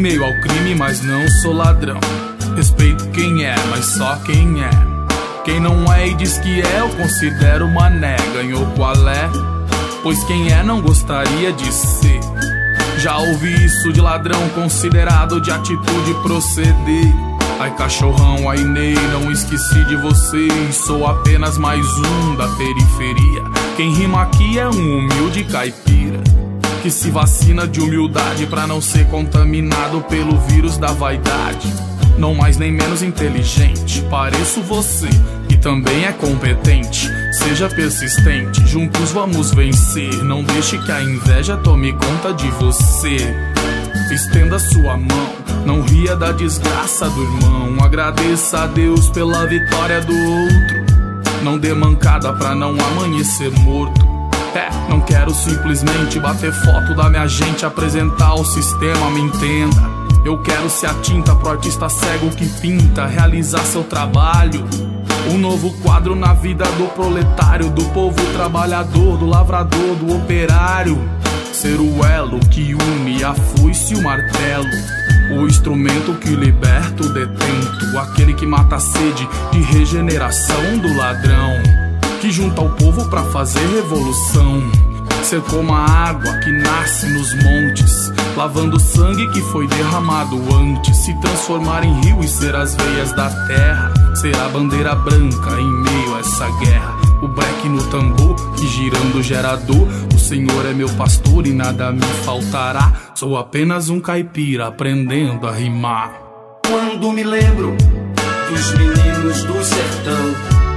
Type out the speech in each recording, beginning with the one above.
meio ao crime, mas não sou ladrão. Respeito quem é, mas só quem é. Quem não é e diz que é, eu considero mané. Ganhou qual é? Pois quem é não gostaria de ser. Já ouvi isso de ladrão, considerado de atitude proceder. Ai cachorrão, ai Ney, não esqueci de vocês. Sou apenas mais um da periferia. Quem rima aqui é um humilde caipira que se vacina de humildade pra não ser contaminado pelo vírus da vaidade. Não mais nem menos inteligente, pareço você, que também é competente. Seja persistente, juntos vamos vencer. Não deixe que a inveja tome conta de você. Estenda sua mão, não ria da desgraça do irmão. Agradeça a Deus pela vitória do outro. Não dê mancada pra não amanhecer morto. Não quero simplesmente bater foto da minha gente, apresentar o sistema, me entenda. Eu quero ser a tinta pro artista cego que pinta, realizar seu trabalho. Um novo quadro na vida do proletário, do povo trabalhador, do lavrador, do operário. Ser o elo que une a foice e o martelo, o instrumento que liberta o detento, aquele que mata a sede de regeneração do ladrão, que junta o povo pra fazer revolução. Ser como a água que nasce nos montes, lavando o sangue que foi derramado antes, se transformar em rio e ser as veias da terra. Ser a bandeira branca em meio a essa guerra, o breque no tambor que girando gera dor. O Senhor é meu pastor e nada me faltará. Sou apenas um caipira aprendendo a rimar. Quando me lembro dos meninos do sertão,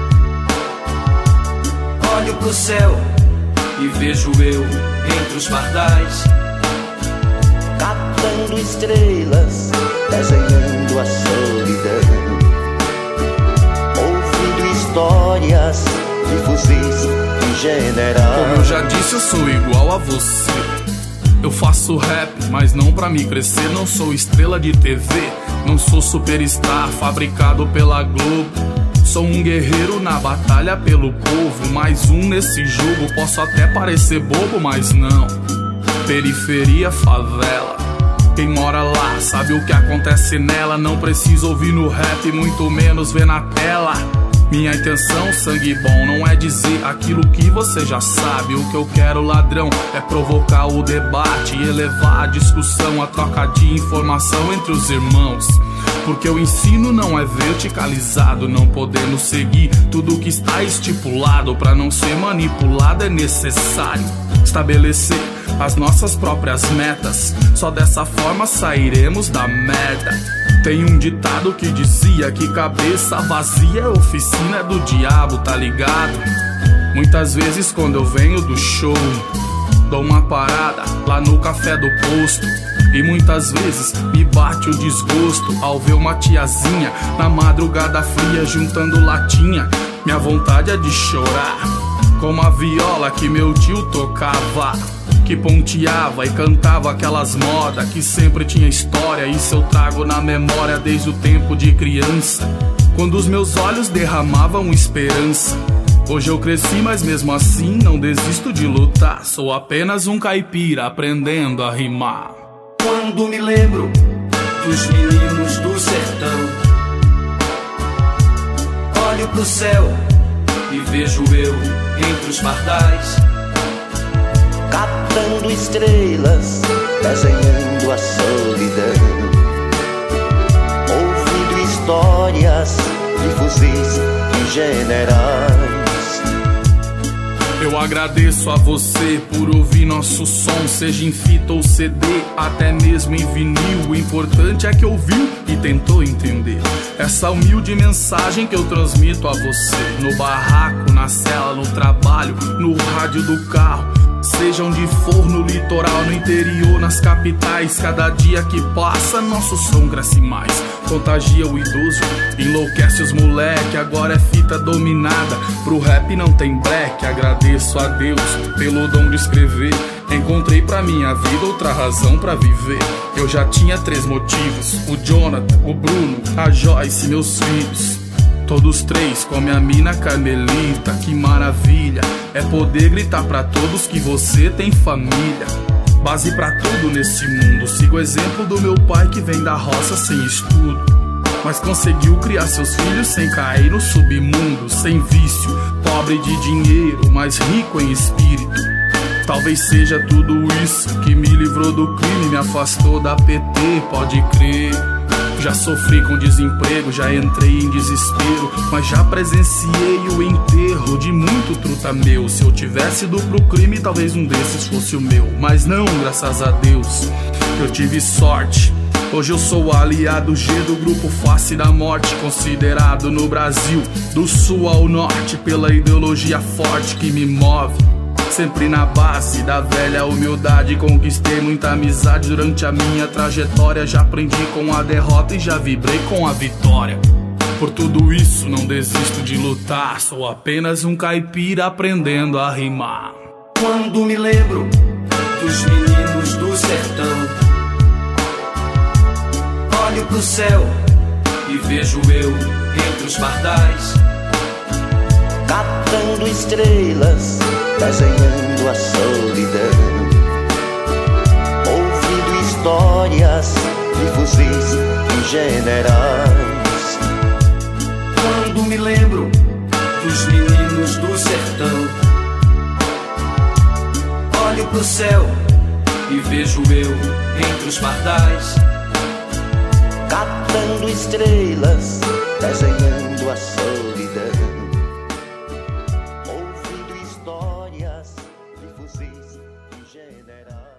olho pro céu e vejo eu entre os pardais, catando estrelas, desenhando a solidão, ouvindo histórias de fuzis e general. Como eu já disse, eu sou igual a você. Eu faço rap, mas não pra me crescer. Não sou estrela de TV, não sou superstar fabricado pela Globo. Sou um guerreiro na batalha pelo povo, mais um nesse jogo. Posso até parecer bobo, mas não. Periferia, favela, quem mora lá sabe o que acontece nela. Não preciso ouvir no rap, muito menos ver na tela. Minha intenção, sangue bom, não é dizer aquilo que você já sabe. O que eu quero, ladrão, é provocar o debate e elevar a discussão, a troca de informação entre os irmãos. Porque o ensino não é verticalizado, não podemos seguir tudo que está estipulado. Pra não ser manipulado é necessário estabelecer as nossas próprias metas. Só dessa forma sairemos da merda. Tem um ditado que dizia que cabeça vazia é oficina do diabo, tá ligado? Muitas vezes quando eu venho do show, dou uma parada lá no café do posto. E muitas vezes me bate o desgosto ao ver uma tiazinha na madrugada fria juntando latinha. Minha vontade é de chorar, como a viola que meu tio tocava, que ponteava e cantava aquelas modas que sempre tinha história. Isso eu trago na memória desde o tempo de criança, quando os meus olhos derramavam esperança. Hoje eu cresci, mas mesmo assim não desisto de lutar. Sou apenas um caipira aprendendo a rimar. Quando me lembro dos meninos do sertão, olho pro céu e vejo eu entre os pardais, catando estrelas, desenhando a solidão, ouvindo histórias de fuzis e generais. Eu agradeço a você por ouvir nosso som, seja em fita ou CD, até mesmo em vinil. O importante é que ouviu e tentou entender essa humilde mensagem que eu transmito a você. No barraco, na cela, no trabalho, no rádio do carro, seja onde for, no litoral, no interior, nas capitais. Cada dia que passa, nosso som cresce mais. Contagia o idoso, enlouquece os moleque. Agora é fita dominada, pro rap não tem black. Agradeço a Deus pelo dom de escrever. Encontrei pra minha vida outra razão pra viver. Eu já tinha 3 motivos: o Jonathan, o Bruno, a Joyce e meus filhos. Todos 3 com minha mina Carmelita. Que maravilha é poder gritar pra todos que você tem família. base pra tudo nesse mundo. Sigo o exemplo do meu pai que vem da roça sem estudo, mas conseguiu criar seus filhos sem cair no submundo. Sem vício, pobre de dinheiro, mas rico em espírito. Talvez seja tudo isso que me livrou do crime, me afastou da PT, pode crer. Já sofri com desemprego, já entrei em desespero, mas já presenciei o enterro de muito truta meu. Se eu tivesse ido pro crime, talvez um desses fosse o meu. Mas não, graças a Deus, eu tive sorte. Hoje eu sou aliado G do grupo Face da Morte, considerado no Brasil do sul ao norte pela ideologia forte que me move. Sempre na base da velha humildade, conquistei muita amizade durante a minha trajetória. Já aprendi com a derrota e já vibrei com a vitória. Por tudo isso não desisto de lutar, sou apenas um caipira aprendendo a rimar. Quando me lembro dos meninos do sertão, olho pro céu e vejo eu entre os pardais, catando estrelas, desenhando a solidão, ouvindo histórias de fuzis e generais. Quando me lembro dos meninos do sertão, olho pro céu e vejo eu entre os pardais, catando estrelas, desenhando a solidão, ouvindo histórias de fuzis e generais.